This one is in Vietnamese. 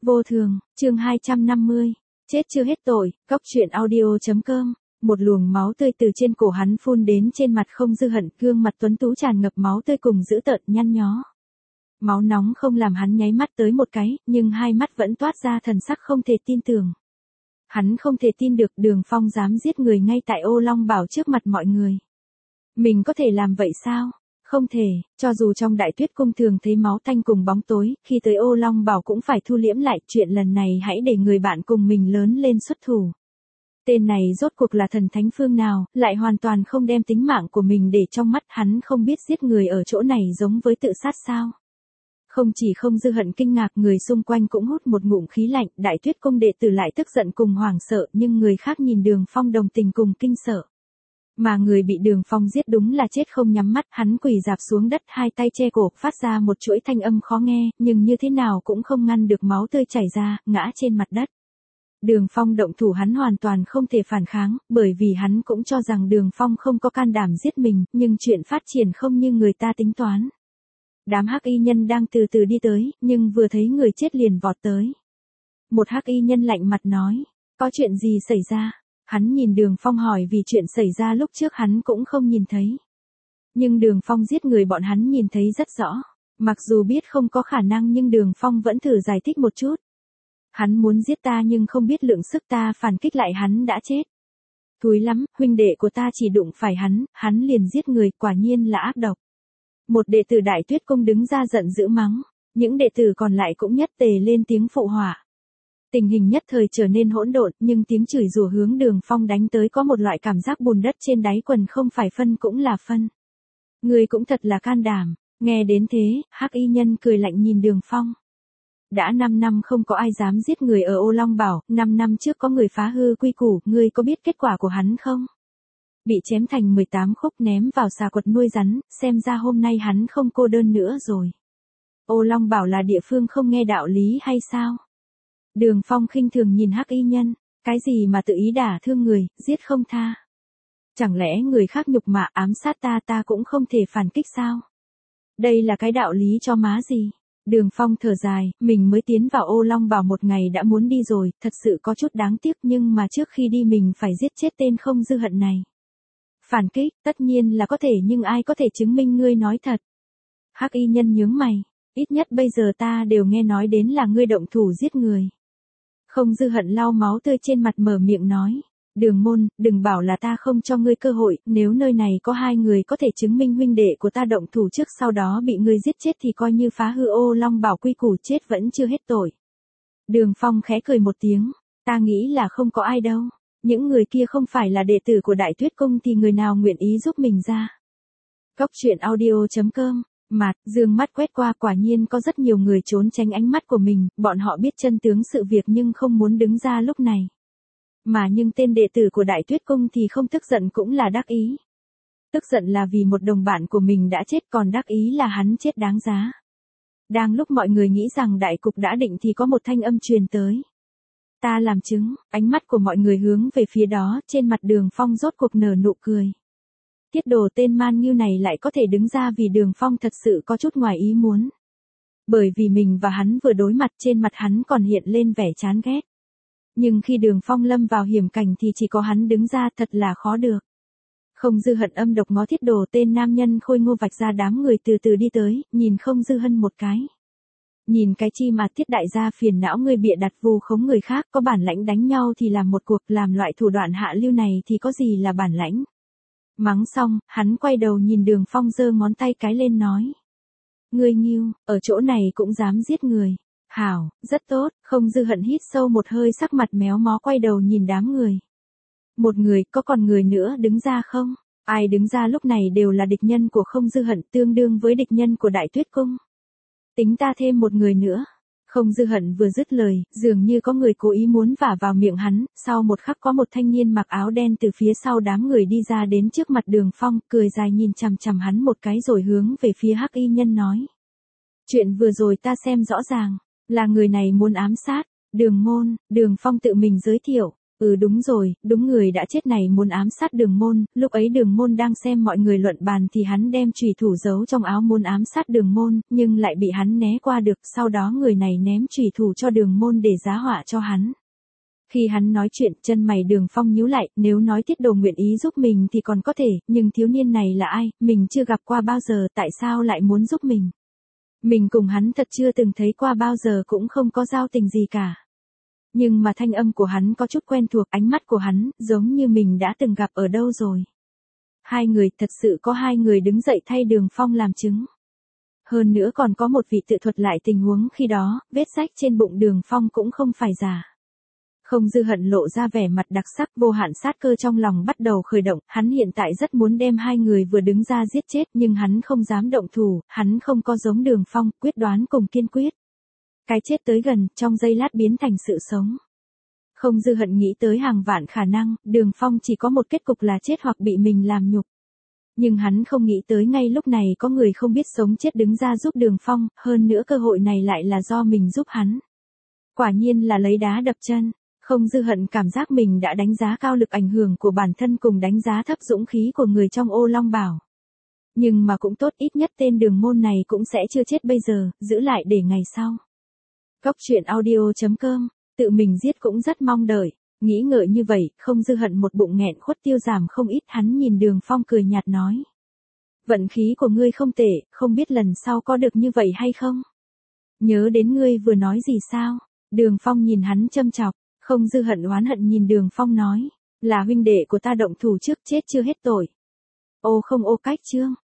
Vô thường, chương 250. Chết chưa hết tội, Cóc truyện audio.com. Một luồng máu tươi từ trên cổ hắn phun đến trên mặt Không Dư Hận, gương mặt tuấn tú tràn ngập máu tươi cùng dữ tợn nhăn nhó. Máu nóng không làm hắn nháy mắt tới một cái, nhưng hai mắt vẫn toát ra thần sắc không thể tin tưởng. Hắn không thể tin được Đường Phong dám giết người ngay tại Ô Long Bảo trước mặt mọi người. Mình có thể làm vậy sao? Không thể, cho dù trong Đại Tuyết Cung thường thấy máu tanh cùng bóng tối, khi tới Ô Long Bảo cũng phải thu liễm lại, chuyện lần này hãy để người bạn cùng mình lớn lên xuất thủ. Tên này rốt cuộc là thần thánh phương nào, lại hoàn toàn không đem tính mạng của mình để trong mắt, hắn không biết giết người ở chỗ này giống với tự sát sao. Không chỉ Không Dư Hận kinh ngạc, người xung quanh cũng hút một ngụm khí lạnh, Đại Tuyết Cung đệ tử lại tức giận cùng hoảng sợ, nhưng người khác nhìn Đường Phong đồng tình cùng kinh sợ. Mà người bị Đường Phong giết đúng là chết không nhắm mắt, hắn quỳ rạp xuống đất, hai tay che cổ, phát ra một chuỗi thanh âm khó nghe, nhưng như thế nào cũng không ngăn được máu tươi chảy ra, ngã trên mặt đất. Đường Phong động thủ hắn hoàn toàn không thể phản kháng, bởi vì hắn cũng cho rằng Đường Phong không có can đảm giết mình, nhưng chuyện phát triển không như người ta tính toán. Đám hắc y nhân đang từ từ đi tới, nhưng vừa thấy người chết liền vọt tới. Một hắc y nhân lạnh mặt nói, có chuyện gì xảy ra? Hắn nhìn Đường Phong hỏi vì chuyện xảy ra lúc trước hắn cũng không nhìn thấy. Nhưng Đường Phong giết người bọn hắn nhìn thấy rất rõ. Mặc dù biết không có khả năng nhưng Đường Phong vẫn thử giải thích một chút. Hắn muốn giết ta nhưng không biết lượng sức ta phản kích lại hắn đã chết. Thúi lắm, huynh đệ của ta chỉ đụng phải hắn liền giết người, quả nhiên là ác độc. Một đệ tử Đại Tuyết Cung đứng ra giận dữ mắng. Những đệ tử còn lại cũng nhất tề lên tiếng phụ họa. Tình hình nhất thời trở nên hỗn độn, nhưng tiếng chửi rủa hướng Đường Phong đánh tới có một loại cảm giác bùn đất trên đáy quần, không phải phân cũng là phân. Người cũng thật là can đảm. Nghe đến thế, hắc y nhân cười lạnh nhìn Đường Phong. Đã 5 năm không có ai dám giết người ở Ô Long Bảo, 5 năm trước có người phá hư quy củ, ngươi có biết kết quả của hắn không? Bị chém thành 18 khúc ném vào xà quật nuôi rắn, xem ra hôm nay hắn không cô đơn nữa rồi. Ô Long Bảo là địa phương không nghe đạo lý hay sao? Đường Phong khinh thường nhìn hắc y nhân, cái gì mà tự ý đả thương người, giết không tha. Chẳng lẽ người khác nhục mạ ám sát ta cũng không thể phản kích sao? Đây là cái đạo lý cho má gì? Đường Phong thở dài, mình mới tiến vào Ô Long Bảo một ngày đã muốn đi rồi, thật sự có chút đáng tiếc, nhưng mà trước khi đi mình phải giết chết tên Không Dư Hận này. Phản kích, tất nhiên là có thể, nhưng ai có thể chứng minh ngươi nói thật? Hắc y nhân nhướng mày, ít nhất bây giờ ta đều nghe nói đến là ngươi động thủ giết người. Không Dư Hận lau máu tươi trên mặt mở miệng nói, Đường môn, đừng bảo là ta không cho ngươi cơ hội, nếu nơi này có hai người có thể chứng minh huynh đệ của ta động thủ trước sau đó bị ngươi giết chết thì coi như phá hư Ô Long Bảo quy củ, chết vẫn chưa hết tội. Đường Phong khẽ cười một tiếng, ta nghĩ là không có ai đâu, những người kia không phải là đệ tử của Đại Tuyết Cung thì người nào nguyện ý giúp mình ra. Cóc truyện audio.com. Mạt, dương mắt quét qua, quả nhiên có rất nhiều người trốn tránh ánh mắt của mình, bọn họ biết chân tướng sự việc nhưng không muốn đứng ra lúc này. Mà nhưng tên đệ tử của Đại Tuyết Cung thì không tức giận cũng là đắc ý. Tức giận là vì một đồng bạn của mình đã chết, còn đắc ý là hắn chết đáng giá. Đang lúc mọi người nghĩ rằng đại cục đã định thì có một thanh âm truyền tới. Ta làm chứng, ánh mắt của mọi người hướng về phía đó, trên mặt Đường Phong rốt cuộc nở nụ cười. Tiết Đồ tên man ngưu này lại có thể đứng ra vì Đường Phong thật sự có chút ngoài ý muốn. Bởi vì mình và hắn vừa đối mặt, trên mặt hắn còn hiện lên vẻ chán ghét. Nhưng khi Đường Phong lâm vào hiểm cảnh thì chỉ có hắn đứng ra, thật là khó được. Không Dư Hận âm độc ngó Thiết Đồ tên nam nhân khôi ngô vạch ra đám người từ từ đi tới, nhìn Không Dư Hận một cái. Nhìn cái chi mà Thiết đại gia phiền não ngươi bịa đặt vù khống người khác, có bản lãnh đánh nhau thì làm một cuộc, làm loại thủ đoạn hạ lưu này thì có gì là bản lãnh. Mắng xong, hắn quay đầu nhìn Đường Phong giơ ngón tay cái lên nói. Ngươi nghiêu, ở chỗ này cũng dám giết người. Hảo, rất tốt. Không Dư Hận hít sâu một hơi, sắc mặt méo mó quay đầu nhìn đám người. Một người, có còn người nữa đứng ra không? Ai đứng ra lúc này đều là địch nhân của Không Dư Hận, tương đương với địch nhân của Đại Tuyết Cung. Tính ta thêm một người nữa. Không Dư Hận vừa dứt lời, dường như có người cố ý muốn vả vào miệng hắn, sau một khắc có một thanh niên mặc áo đen từ phía sau đám người đi ra đến trước mặt Đường Phong, cười dài nhìn chằm chằm hắn một cái rồi hướng về phía hắc y nhân nói. Chuyện vừa rồi ta xem rõ ràng, là người này muốn ám sát, Đường môn, Đường Phong tự mình giới thiệu, Đúng rồi, đúng người đã chết này muốn ám sát Đường Môn, lúc ấy Đường Môn đang xem mọi người luận bàn thì hắn đem chùy thủ giấu trong áo muốn ám sát Đường Môn, nhưng lại bị hắn né qua được, sau đó người này ném chùy thủ cho Đường Môn để giá họa cho hắn. Khi hắn nói chuyện, chân mày Đường Phong nhíu lại, nếu nói Tiết Đồ nguyện ý giúp mình thì còn có thể, nhưng thiếu niên này là ai, mình chưa gặp qua bao giờ, tại sao lại muốn giúp mình? Mình cùng hắn thật chưa từng thấy qua bao giờ cũng không có giao tình gì cả. Nhưng mà thanh âm của hắn có chút quen thuộc, ánh mắt của hắn, giống như mình đã từng gặp ở đâu rồi. Hai người, thật sự có hai người đứng dậy thay Đường Phong làm chứng. Hơn nữa còn có một vị tự thuật lại tình huống khi đó, vết rách trên bụng Đường Phong cũng không phải giả. Không Dư Hận lộ ra vẻ mặt đặc sắc, vô hạn sát cơ trong lòng bắt đầu khởi động, hắn hiện tại rất muốn đem hai người vừa đứng ra giết chết nhưng hắn không dám động thủ, hắn không có giống Đường Phong, quyết đoán cùng kiên quyết. Cái chết tới gần, trong giây lát biến thành sự sống. Không Dư Hận nghĩ tới hàng vạn khả năng, Đường Phong chỉ có một kết cục là chết hoặc bị mình làm nhục. Nhưng hắn không nghĩ tới ngay lúc này có người không biết sống chết đứng ra giúp Đường Phong, hơn nữa cơ hội này lại là do mình giúp hắn. Quả nhiên là lấy đá đập chân. Không Dư Hận cảm giác mình đã đánh giá cao lực ảnh hưởng của bản thân cùng đánh giá thấp dũng khí của người trong Ô Long Bảo. Nhưng mà cũng tốt, ít nhất tên Đường Môn này cũng sẽ chưa chết bây giờ, giữ lại để ngày sau. Góc truyện audio.com, tự mình giết cũng rất mong đợi. Nghĩ ngợi như vậy, Không Dư Hận một bụng nghẹn khuất tiêu giảm không ít, hắn nhìn Đường Phong cười nhạt nói. Vận khí của ngươi không tệ, không biết lần sau có được như vậy hay không? Nhớ đến ngươi vừa nói gì sao? Đường Phong nhìn hắn châm chọc. Không Dư Hận oán hận nhìn Đường Phong nói, là huynh đệ của ta động thủ trước, chết chưa hết tội. Ô không ô cách chương.